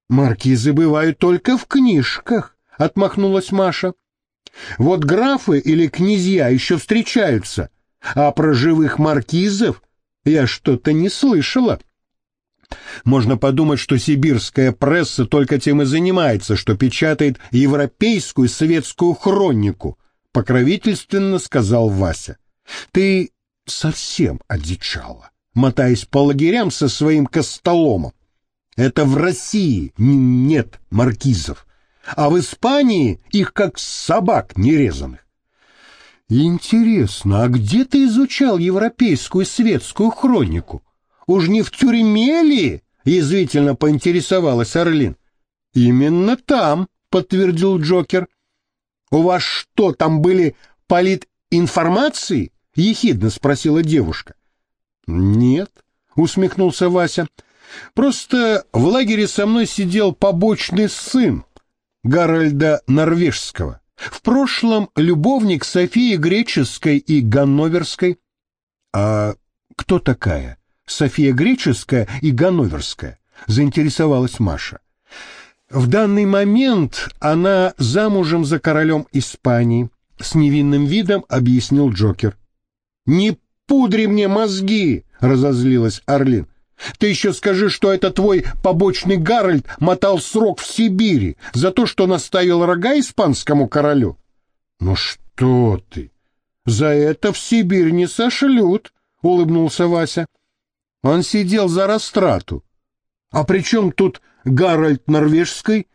Маркизы бывают только в книжках, отмахнулась Маша. Вот графы или князья еще встречаются, а про живых маркизов я что-то не слышала. Можно подумать, что сибирская пресса только тем и занимается, что печатает европейскую советскую хронику, покровительственно сказал Вася. Ты совсем одичала, мотаясь по лагерям со своим костоломом. Это в России нет маркизов, а в Испании их как собак нерезанных. Интересно, а где ты изучал европейскую светскую хронику? Уж не в тюрьме ли? Язвительно поинтересовалась Орлин. Именно там, подтвердил Джокер. У вас что, там были политинформации? Ехидно спросила девушка. Нет, усмехнулся Вася. Просто в лагере со мной сидел побочный сын Гарольда Норвежского. В прошлом любовник Софии Греческой и Ганноверской. А кто такая София Греческая и Ганноверская? Заинтересовалась Маша. В данный момент она замужем за королем Испании, с невинным видом объяснил Джокер. Не пудри мне мозги, разозлилась Орлин. Ты еще скажи, что это твой побочный Гарольд мотал срок в Сибири за то, что наставил рога испанскому королю. Ну что ты, за это в Сибирь не сошлют, улыбнулся Вася. Он сидел за растрату. А при чем тут Гарольд Норвежский?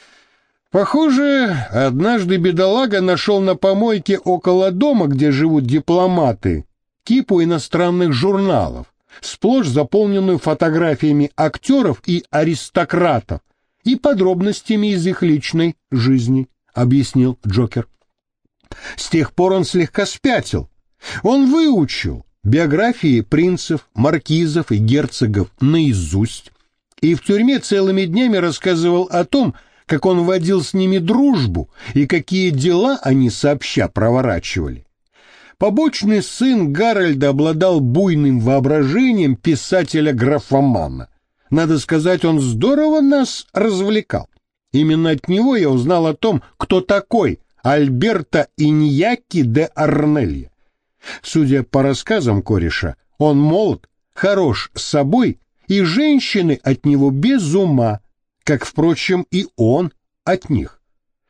Похоже, однажды бедолага нашел на помойке около дома, где живут дипломаты, кипу иностранных журналов, сплошь заполненную фотографиями актеров и аристократов и подробностями из их личной жизни, объяснил Джокер. С тех пор он слегка спятил. Он выучил биографии принцев, маркизов и герцогов наизусть и в тюрьме целыми днями рассказывал о том, как он водил с ними дружбу и какие дела они сообща проворачивали. Побочный сын Гарольда обладал буйным воображением писателя-графомана. Надо сказать, он здорово нас развлекал. Именно от него я узнал о том, кто такой Альберто Иньяки де Арнелья. Судя по рассказам кореша, он молод, хорош с собой, и женщины от него без ума, как, впрочем, и он от них.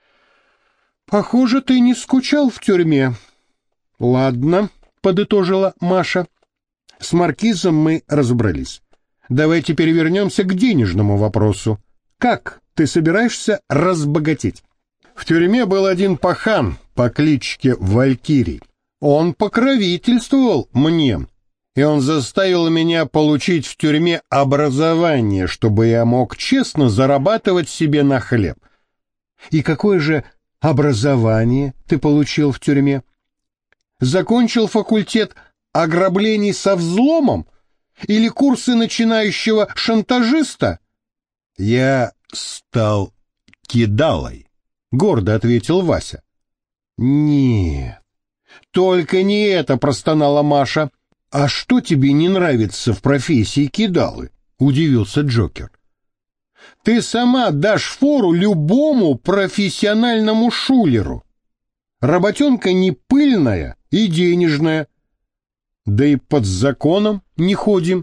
«Похоже, ты не скучал в тюрьме». «Ладно», — подытожила Маша. «С маркизом мы разобрались. Давай теперь вернемся к денежному вопросу. Как ты собираешься разбогатеть?» В тюрьме был один пахан по кличке Валькирий. Он покровительствовал мне, и он заставил меня получить в тюрьме образование, чтобы я мог честно зарабатывать себе на хлеб. И какое же образование ты получил в тюрьме? Закончил факультет ограблений со взломом или курсы начинающего шантажиста? Я стал кидалой, гордо ответил Вася. Нет, только не это, простонала Маша. А что тебе не нравится в профессии кидалы? Удивился Джокер. Ты сама дашь фору любому профессиональному шулеру. Работенка не пыльная и денежная. Да и под законом не ходим.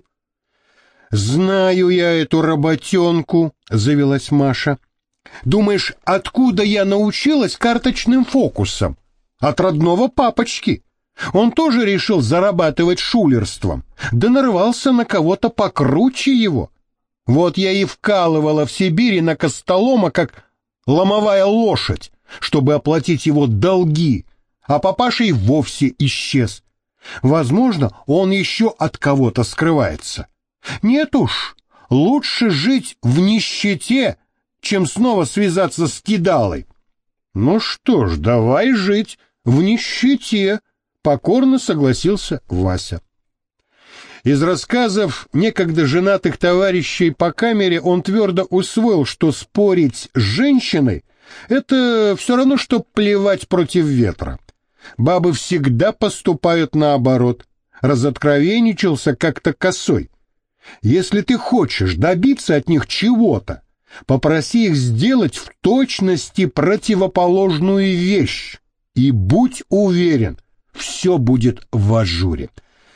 Знаю я эту работенку, завелась Маша. Думаешь, откуда я научилась карточным фокусам? От родного папочки. Он тоже решил зарабатывать шулерством, да нарвался на кого-то покруче его. Вот я и вкалывала в Сибири на костолома, как ломовая лошадь, чтобы оплатить его долги, а папаша и вовсе исчез. Возможно, он еще от кого-то скрывается. Нет уж, лучше жить в нищете, чем снова связаться с кидалой. Ну что ж, давай жить в нищете, покорно согласился Вася. Из рассказов некогда женатых товарищей по камере он твердо усвоил, что спорить с женщиной — это все равно, что плевать против ветра. Бабы всегда поступают наоборот. Разоткровенничался как-то косой. Если ты хочешь добиться от них чего-то, Попроси их сделать в точности противоположную вещь. И будь уверен, все будет в ажуре.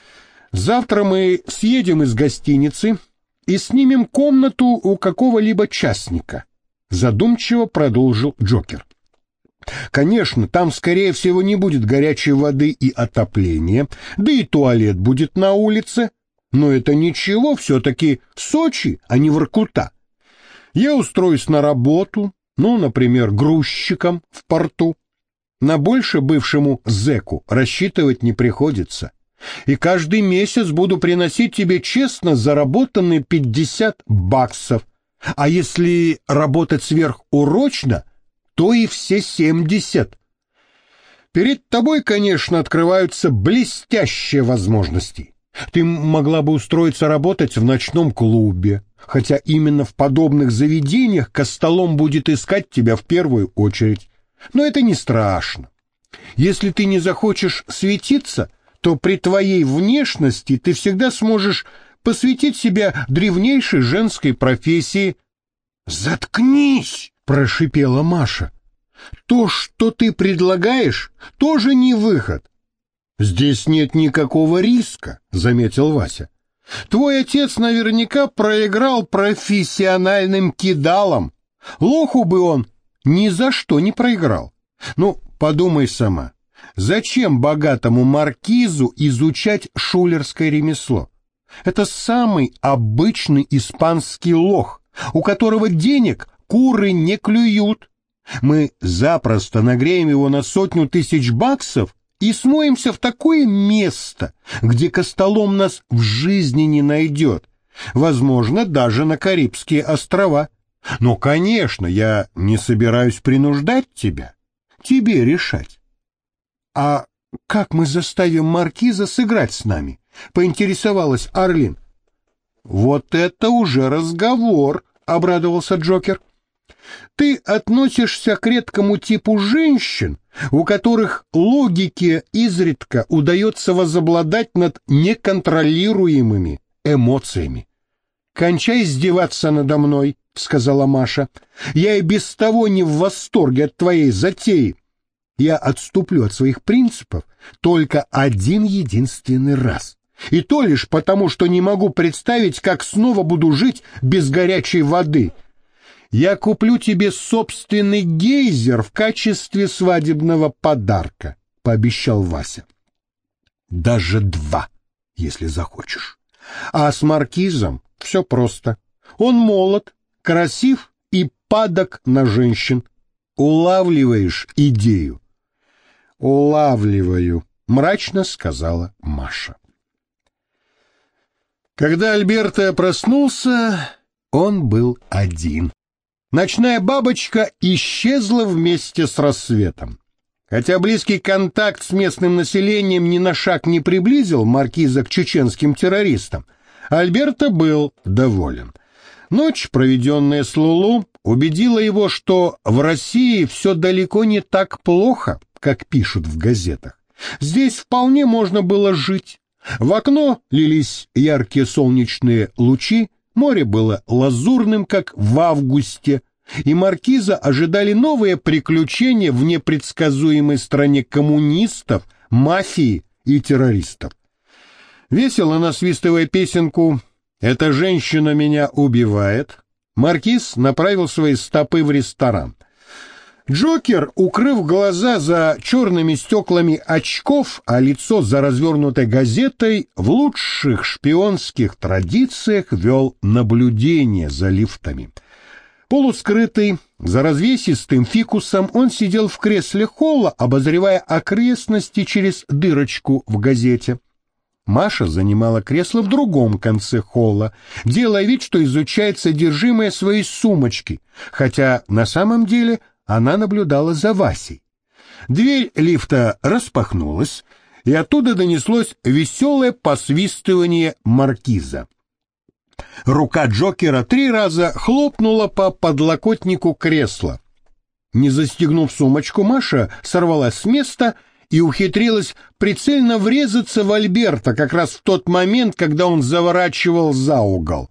Завтра мы съедем из гостиницы и снимем комнату у какого-либо частника, задумчиво продолжил Джокер. Конечно, там, скорее всего, не будет горячей воды и отопления, да и туалет будет на улице, но это ничего, все-таки Сочи, а не Воркута. Я устроюсь на работу, например, грузчиком в порту. На больше бывшему зэку рассчитывать не приходится. И каждый месяц буду приносить тебе честно заработанные $50. А если работать сверхурочно, то и все 70. Перед тобой, конечно, открываются блестящие возможности. Ты могла бы устроиться работать в ночном клубе, хотя именно в подобных заведениях Костолом будет искать тебя в первую очередь. Но это не страшно. Если ты не захочешь светиться, то при твоей внешности ты всегда сможешь посвятить себя древнейшей женской профессии. «Заткнись!» — прошипела Маша. «То, что ты предлагаешь, тоже не выход». «Здесь нет никакого риска», — заметил Вася. «Твой отец наверняка проиграл профессиональным кидалом. Лоху бы он ни за что не проиграл. Подумай сама, зачем богатому маркизу изучать шулерское ремесло? Это самый обычный испанский лох, у которого денег куры не клюют. Мы запросто нагреем его на $100 000 и смоемся в такое место, где Костолом нас в жизни не найдет, возможно, даже на Карибские острова. Но, конечно, я не собираюсь принуждать тебя. Тебе решать. А как мы заставим маркиза сыграть с нами? Поинтересовалась Арлин. Вот это уже разговор, обрадовался Джокер. Ты относишься к редкому типу женщин, у которых логике изредка удается возобладать над неконтролируемыми эмоциями. «Кончай издеваться надо мной», — сказала Маша. «Я и без того не в восторге от твоей затеи. Я отступлю от своих принципов только один единственный раз. И то лишь потому, что не могу представить, как снова буду жить без горячей воды. Я куплю тебе собственный гейзер в качестве свадебного подарка», — пообещал Вася. «Даже 2, если захочешь. А с маркизом все просто. Он молод, красив и падок на женщин. Улавливаешь идею?» «Улавливаю», — мрачно сказала Маша. Когда Альберто проснулся, он был один. Ночная бабочка исчезла вместе с рассветом. Хотя близкий контакт с местным населением ни на шаг не приблизил маркиза к чеченским террористам, Альберто был доволен. Ночь, проведенная с Лулу, убедила его, что в России все далеко не так плохо, как пишут в газетах. Здесь вполне можно было жить. В окно лились яркие солнечные лучи, море было лазурным, как в августе, и маркиза ожидали новые приключения в непредсказуемой стране коммунистов, мафии и террористов. Весело насвистывая песенку «Эта женщина меня убивает», маркиз направил свои стопы в ресторан. Джокер, укрыв глаза за черными стеклами очков, а лицо за развернутой газетой, в лучших шпионских традициях вел наблюдение за лифтами. Полускрытый, за развесистым фикусом, он сидел в кресле холла, обозревая окрестности через дырочку в газете. Маша занимала кресло в другом конце холла, делая вид, что изучает содержимое своей сумочки, хотя на самом деле она наблюдала за Васей. Дверь лифта распахнулась, и оттуда донеслось веселое посвистывание маркиза. Рука Джокера 3 раза хлопнула по подлокотнику кресла. Не застегнув сумочку, Маша сорвалась с места и ухитрилась прицельно врезаться в Альберто как раз в тот момент, когда он заворачивал за угол.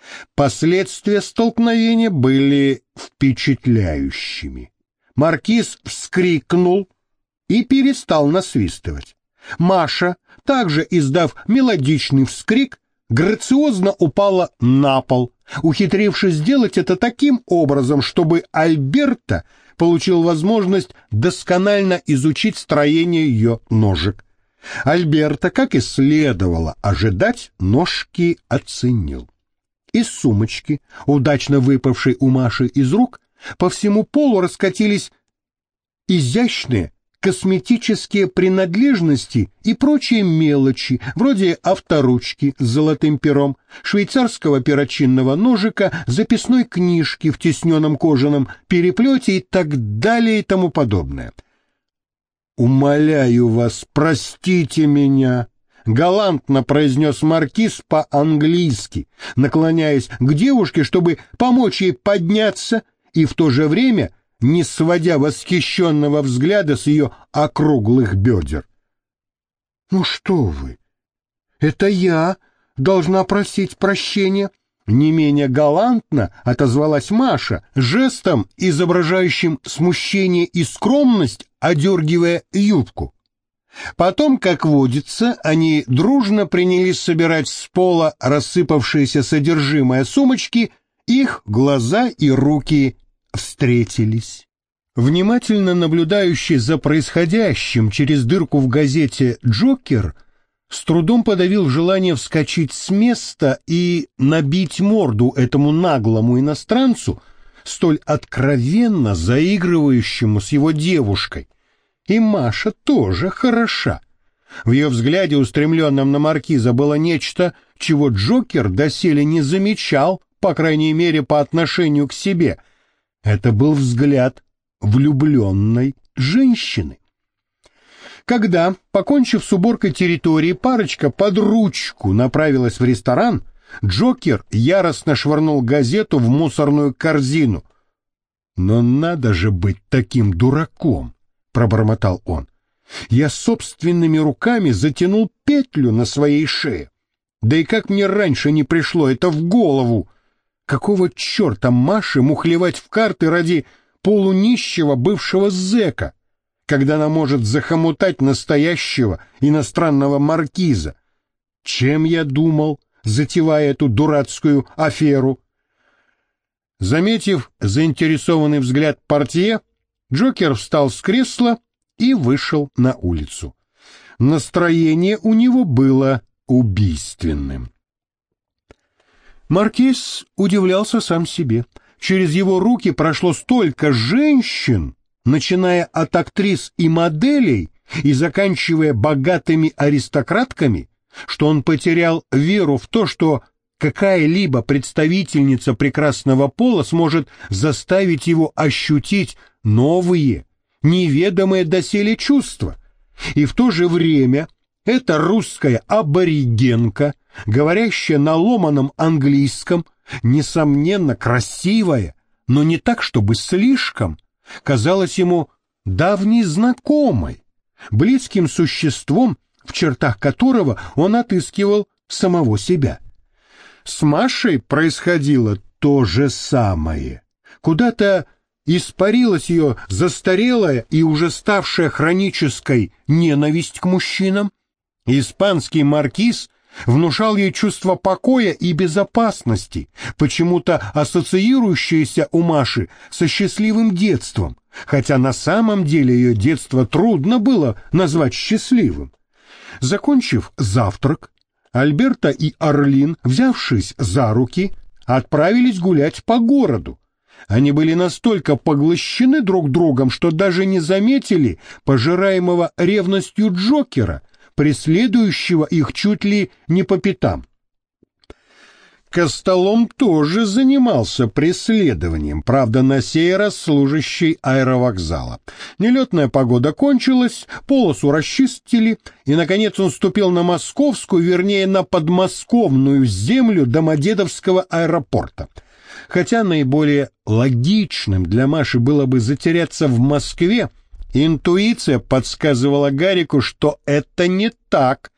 Последствия столкновения были впечатляющими. Маркиз вскрикнул и перестал насвистывать. Маша, также издав мелодичный вскрик, грациозно упала на пол, ухитрившись сделать это таким образом, чтобы Альберто получил возможность досконально изучить строение ее ножек. Альберто, как и следовало ожидать, ножки оценил. Из сумочки, удачно выпавшей у Маши из рук, по всему полу раскатились изящные косметические принадлежности и прочие мелочи, вроде авторучки с золотым пером, швейцарского перочинного ножика, записной книжки в тисненном кожаном переплете и так далее и тому подобное. «Умоляю вас, простите меня», — галантно произнес маркиз по-английски, наклоняясь к девушке, чтобы помочь ей подняться, и в то же время не сводя восхищенного взгляда с ее округлых бедер. «Ну что вы, это я должна просить прощения», — не менее галантно отозвалась Маша, жестом, изображающим смущение и скромность, одергивая юбку. Потом, как водится, они дружно принялись собирать с пола рассыпавшееся содержимое сумочки, их глаза и руки встретились. Внимательно наблюдающий за происходящим через дырку в газете Джокер с трудом подавил желание вскочить с места и набить морду этому наглому иностранцу, столь откровенно заигрывающему с его девушкой. И Маша тоже хороша. В ее взгляде, устремленном на маркиза, было нечто, чего Джокер доселе не замечал, по крайней мере, по отношению к себе. Это был взгляд влюбленной женщины. Когда, покончив с уборкой территории, парочка под ручку направилась в ресторан, Джокер яростно швырнул газету в мусорную корзину. «Но надо же быть таким дураком!» — пробормотал он. «Я собственными руками затянул петлю на своей шее. Да и как мне раньше не пришло это в голову! Какого черта Маше мухлевать в карты ради полунищего бывшего зэка, когда она может захомутать настоящего иностранного маркиза? Чем я думал, затевая эту дурацкую аферу?» Заметив заинтересованный взгляд портье, Джокер встал с кресла и вышел на улицу. Настроение у него было убийственным. Маркиз удивлялся сам себе. Через его руки прошло столько женщин, начиная от актрис и моделей и заканчивая богатыми аристократками, что он потерял веру в то, что какая-либо представительница прекрасного пола сможет заставить его ощутить новые, неведомые доселе чувства. И в то же время эта русская аборигенка, говорящая на ломаном английском, несомненно красивая, но не так, чтобы слишком, казалась ему давней знакомой, близким существом, в чертах которого он отыскивал самого себя. С Машей происходило то же самое. Куда-то испарилась ее застарелая и уже ставшая хронической ненависть к мужчинам. Испанский маркиз внушал ей чувство покоя и безопасности, почему-то ассоциирующееся у Маши со счастливым детством, хотя на самом деле ее детство трудно было назвать счастливым. Закончив завтрак, Альберто и Орлин, взявшись за руки, отправились гулять по городу. Они были настолько поглощены друг другом, что даже не заметили пожираемого ревностью Джокера, преследующего их чуть ли не по пятам. Костолом тоже занимался преследованием, правда, на сей раз служащий аэровокзала. Нелетная погода кончилась, полосу расчистили, и, наконец, он ступил на московскую, вернее, на подмосковную землю Домодедовского аэропорта. Хотя наиболее логичным для Маши было бы затеряться в Москве, интуиция подсказывала Гарику, что это не так.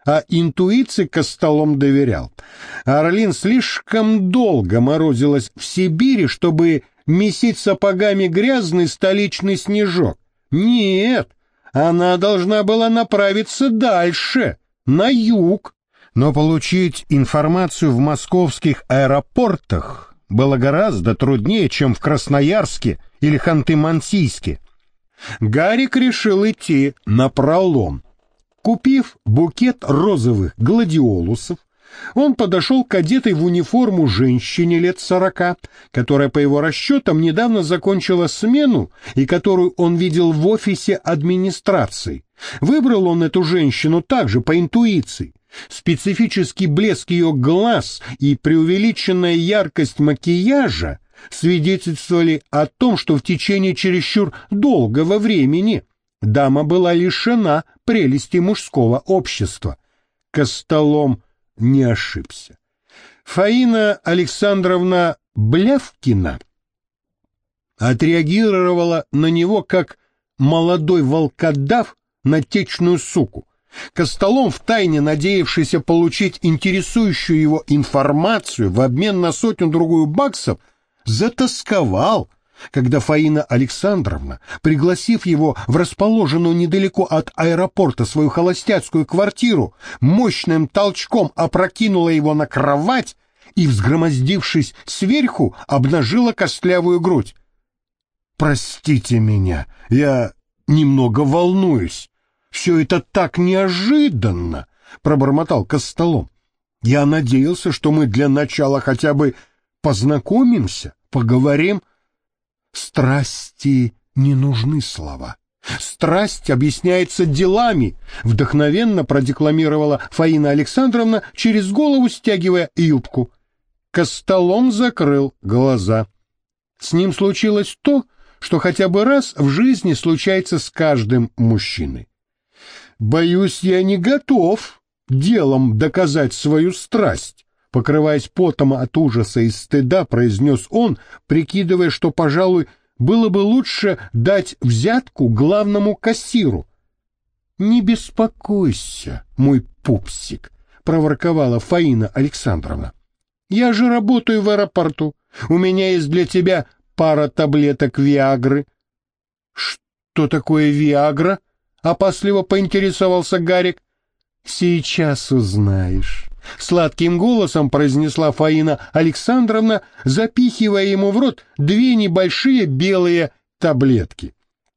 а интуиции Костолом доверял. Орлин слишком долго морозилась в Сибири, чтобы месить сапогами грязный столичный снежок. Нет, она должна была направиться дальше, на юг. Но получить информацию в московских аэропортах было гораздо труднее, чем в Красноярске или Ханты-Мансийске. Гарик решил идти напролом. Купив букет розовых гладиолусов, он подошел к одетой в униформу женщине лет 40, которая, по его расчетам, недавно закончила смену и которую он видел в офисе администрации. Выбрал он эту женщину также по интуиции. Специфический блеск ее глаз и преувеличенная яркость макияжа свидетельствовали о том, что в течение чересчур долгого времени дама была лишена прелести мужского общества. Костолом не ошибся. Фаина Александровна Блявкина отреагировала на него как молодой волкодав на течную суку. Костолом, втайне надеявшийся получить интересующую его информацию в обмен на сотню-другую баксов, затосковал, когда Фаина Александровна, пригласив его в расположенную недалеко от аэропорта свою холостяцкую квартиру, мощным толчком опрокинула его на кровать и, взгромоздившись сверху, обнажила костлявую грудь. «Простите меня, я немного волнуюсь. Все это так неожиданно», — пробормотал Костолом. «Я надеялся, что мы для начала хотя бы познакомимся, поговорим». «Страсти не нужны слова. Страсть объясняется делами», — вдохновенно продекламировала Фаина Александровна, через голову стягивая юбку. Костолом закрыл глаза. С ним случилось то, что хотя бы раз в жизни случается с каждым мужчиной. «Боюсь, я не готов делом доказать свою страсть», — покрываясь потом от ужаса и стыда, произнес он, прикидывая, что, пожалуй, было бы лучше дать взятку главному кассиру. «Не беспокойся, мой пупсик», — проворковала Фаина Александровна. «Я же работаю в аэропорту. У меня есть для тебя пара таблеток Виагры». «Что такое Виагра?» — опасливо поинтересовался Гарик. «Сейчас узнаешь», — сладким голосом произнесла Фаина Александровна, запихивая ему в рот 2 небольшие белые таблетки.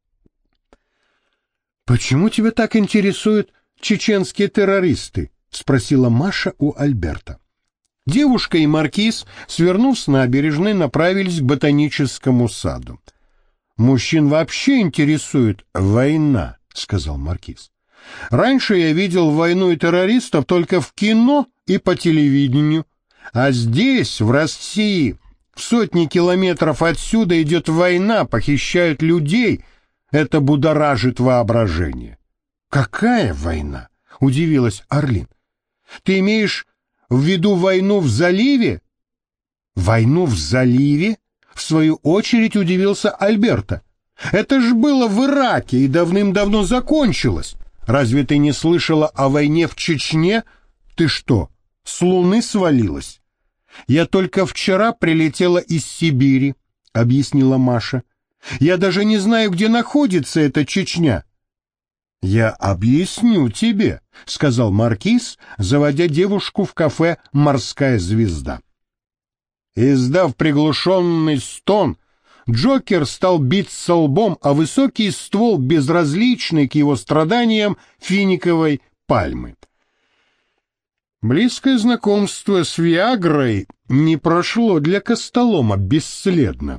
«Почему тебя так интересуют чеченские террористы?» — спросила Маша у Альберта. Девушка и маркиз, свернув с набережной, направились к ботаническому саду. «Мужчин вообще интересует война», — сказал маркиз. «Раньше я видел войну и террористов только в кино и по телевидению, а здесь, в России, в сотни километров отсюда идет война, похищают людей. Это будоражит воображение». «Какая война?» — удивилась Орлин. «Ты имеешь в виду войну в заливе?» «Войну в заливе?» — в свою очередь удивился Альберто. «Это ж было в Ираке и давным-давно закончилось. Разве ты не слышала о войне в Чечне? Ты что, с Луны свалилась?» «Я только вчера прилетела из Сибири», — объяснила Маша. «Я даже не знаю, где находится эта Чечня». «Я объясню тебе», — сказал маркиз, заводя девушку в кафе «Морская звезда». Издав приглушенный стон, Джокер стал биться лбом о высокий ствол, безразличный к его страданиям, финиковой пальмы. Близкое знакомство с Виагрой не прошло для Костолома бесследно.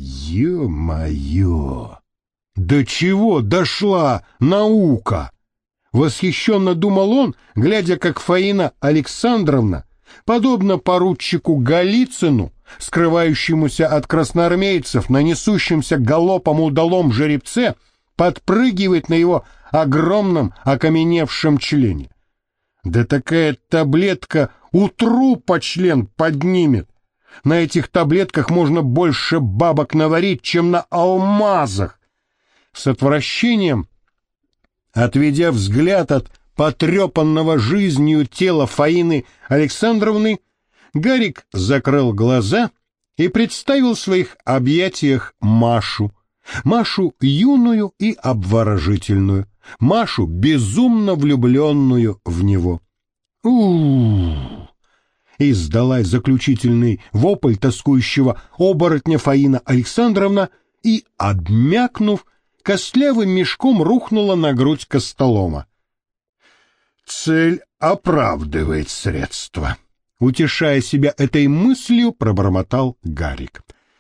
«Ё-моё! До чего дошла наука?» — восхищенно думал он, глядя, как Фаина Александровна, подобно поручику Голицыну, скрывающемуся от красноармейцев на несущемся галопом удалом жеребце, подпрыгивает на его огромном окаменевшем члене. Да такая таблетка у трупа член поднимет. На этих таблетках можно больше бабок наварить, чем на алмазах. С отвращением, отведя взгляд от потрепанного жизнью тела Фаины Александровны, Гарик закрыл глаза и представил в своих объятиях Машу. Машу юную и обворожительную, Машу безумно влюбленную в него. У-у-у! Издала заключительный вопль тоскующего оборотня Фаина Александровна и, обмякнув, костлявым мешком рухнула на грудь Костолома. «Цель оправдывает средства», — утешая себя этой мыслью, пробормотал Гарик.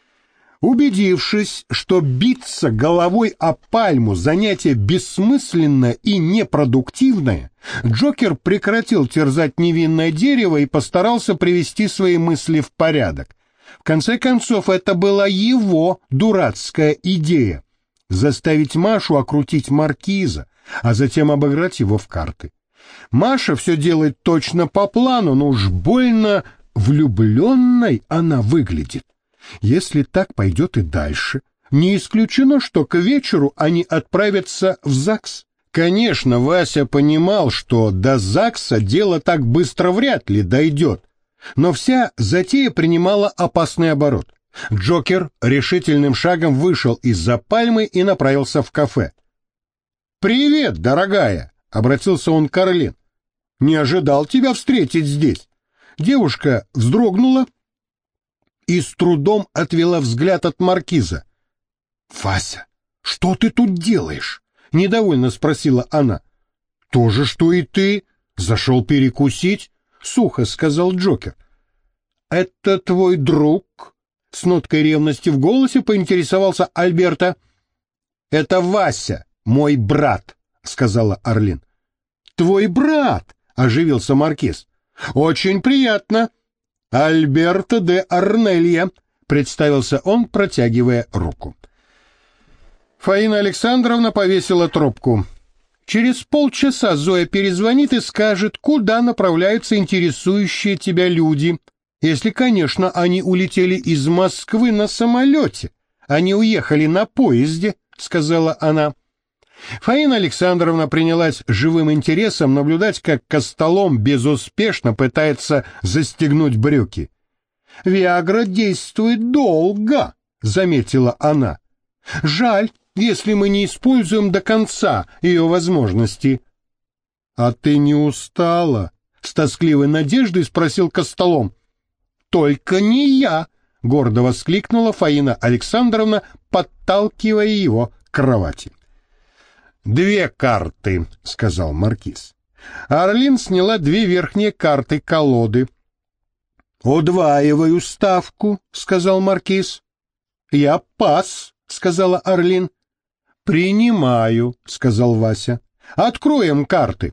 Убедившись, что биться головой о пальму занятие бессмысленное и непродуктивное, Джокер прекратил терзать невинное дерево и постарался привести свои мысли в порядок. В конце концов, это была его дурацкая идея — заставить Машу окрутить маркиза, а затем обыграть его в карты. Маша все делает точно по плану, но уж больно влюбленной она выглядит. Если так пойдет и дальше, не исключено, что к вечеру они отправятся в ЗАГС. Конечно, Вася понимал, что до ЗАГСа дело так быстро вряд ли дойдет, но вся затея принимала опасный оборот. Джокер решительным шагом вышел из-за пальмы и направился в кафе. «Привет, дорогая!» — обратился он к Орлин. «Не ожидал тебя встретить здесь». Девушка вздрогнула и с трудом отвела взгляд от маркиза. «Вася, что ты тут делаешь?» — недовольно спросила она. «То же, что и ты. Зашел перекусить», — сухо сказал Джокер. «Это твой друг?» — с ноткой ревности в голосе поинтересовался Альберто. «Это Вася, мой брат», — сказала Орлин. «Твой брат?» — оживился маркиз. «Очень приятно. Альберто де Арнелья», — представился он, протягивая руку. Фаина Александровна повесила трубку. «Через полчаса Зоя перезвонит и скажет, куда направляются интересующие тебя люди. Если, конечно, они улетели из Москвы на самолете, а не уехали на поезде», — сказала она. Фаина Александровна принялась живым интересом наблюдать, как Костолом безуспешно пытается застегнуть брюки. «Виагра действует долго», — заметила она. «Жаль, если мы не используем до конца ее возможности». «А ты не устала?» — с тоскливой надеждой спросил Костолом. «Только не я», — гордо воскликнула Фаина Александровна, подталкивая его к кровати. «Две карты», — сказал маркиз. Орлин сняла две верхние карты колоды. «Удваиваю ставку», — сказал маркиз. «Я пас», — сказала Орлин. «Принимаю», — сказал Вася. «Откроем карты».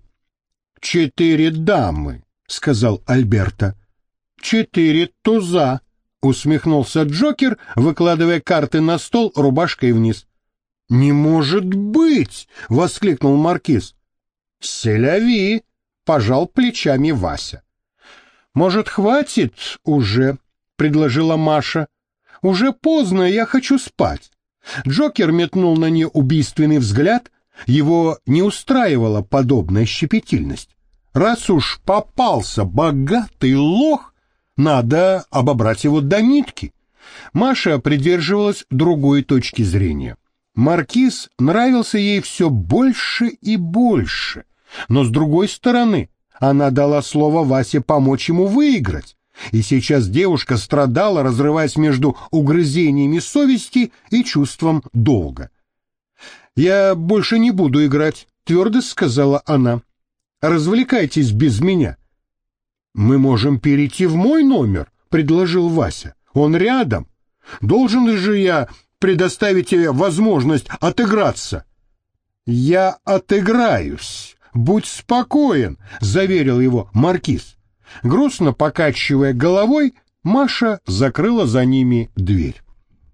«4 дамы», — сказал Альберто. «4 туза», — усмехнулся Джокер, выкладывая карты на стол рубашкой вниз. «Не может быть!» — воскликнул маркиз. «Селяви!» — пожал плечами Вася. «Может, хватит уже?» — предложила Маша. «Уже поздно, я хочу спать». Джокер метнул на нее убийственный взгляд. Его не устраивала подобная щепетильность. Раз уж попался богатый лох, надо обобрать его до нитки. Маша придерживалась другой точки зрения. Маркиз нравился ей все больше и больше, но, с другой стороны, она дала слово Васе помочь ему выиграть, и сейчас девушка страдала, разрываясь между угрызениями совести и чувством долга. «Я больше не буду играть», — твердо сказала она. «Развлекайтесь без меня». «Мы можем перейти в мой номер», — предложил Вася. «Он рядом. Должен же я предоставить тебе возможность отыграться». «Я отыграюсь. Будь спокоен», — заверил его маркиз. Грустно покачивая головой, Маша закрыла за ними дверь.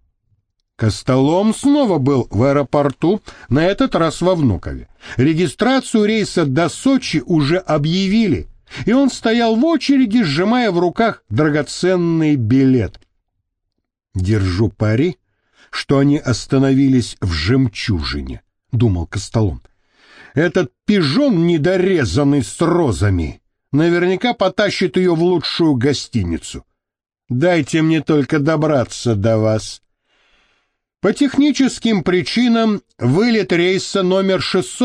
Костолом снова был в аэропорту, на этот раз во Внукове. Регистрацию рейса до Сочи уже объявили, и он стоял в очереди, сжимая в руках драгоценный билет. «Держу пари, что они остановились в «Жемчужине», — думал Костолом. Этот пижон недорезанный с розами наверняка потащит ее в лучшую гостиницу. Дайте мне только добраться до вас. По техническим причинам вылет рейса номер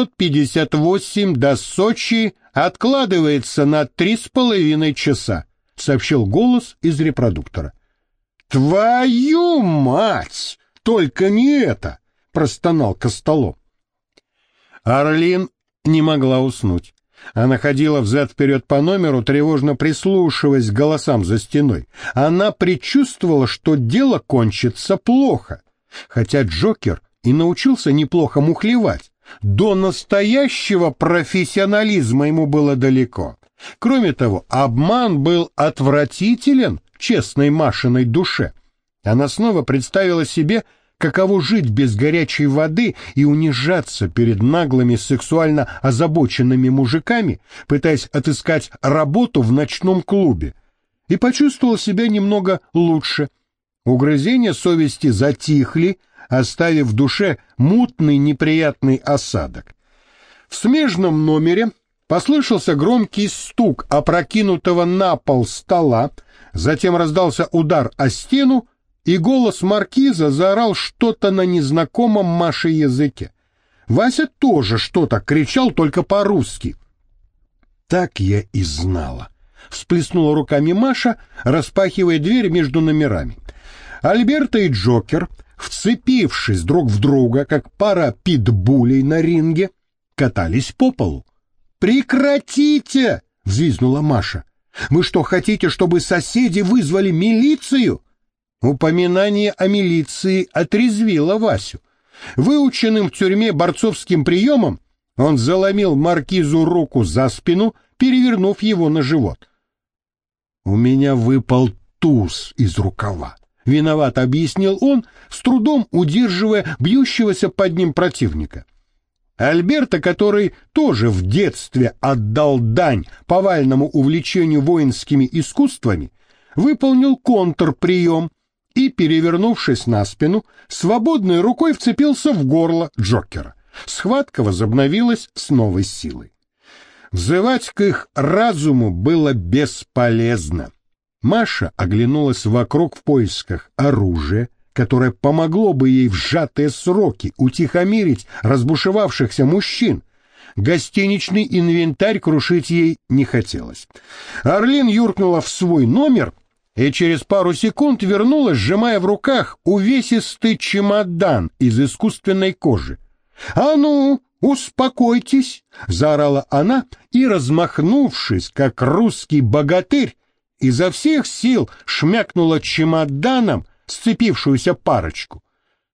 658 до Сочи откладывается на 3,5 часа, сообщил голос из репродуктора. «Твою мать! Только не это!» — простонал Костолом. Орлин не могла уснуть. Она ходила взад-вперед по номеру, тревожно прислушиваясь к голосам за стеной. Она предчувствовала, что дело кончится плохо. Хотя Джокер и научился неплохо мухлевать, до настоящего профессионализма ему было далеко. Кроме того, обман был отвратителен честной Машиной душе. Она снова представила себе, каково жить без горячей воды и унижаться перед наглыми сексуально озабоченными мужиками, пытаясь отыскать работу в ночном клубе, и почувствовала себя немного лучше. Угрызения совести затихли, оставив в душе мутный неприятный осадок. В смежном номере послышался громкий стук опрокинутого на пол стола, затем раздался удар о стену, и голос маркиза заорал что-то на незнакомом Маше языке. Вася тоже что-то кричал, только по-русски. «Так я и знала», — всплеснула руками Маша, распахивая дверь между номерами. Альберто и Джокер, вцепившись друг в друга, как пара питбулей на ринге, катались по полу. «Прекратите!» — взвизгнула Маша. «Вы что, хотите, чтобы соседи вызвали милицию?» Упоминание о милиции отрезвило Васю. Выученным в тюрьме борцовским приемом он заломил маркизу руку за спину, перевернув его на живот. «У меня выпал туз из рукава», — виновато объяснил он, с трудом удерживая бьющегося под ним противника. Альберто, который тоже в детстве отдал дань повальному увлечению воинскими искусствами, выполнил контрприем и, перевернувшись на спину, свободной рукой вцепился в горло Джокера. Схватка возобновилась с новой силой. Взывать к их разуму было бесполезно. Маша оглянулась вокруг в поисках оружия, которое помогло бы ей в сжатые сроки утихомирить разбушевавшихся мужчин. Гостиничный инвентарь крушить ей не хотелось. Орлин юркнула в свой номер и через пару секунд вернулась, сжимая в руках увесистый чемодан из искусственной кожи. «А ну, успокойтесь!» — заорала она и, размахнувшись, как русский богатырь, изо всех сил шмякнула чемоданом сцепившуюся парочку.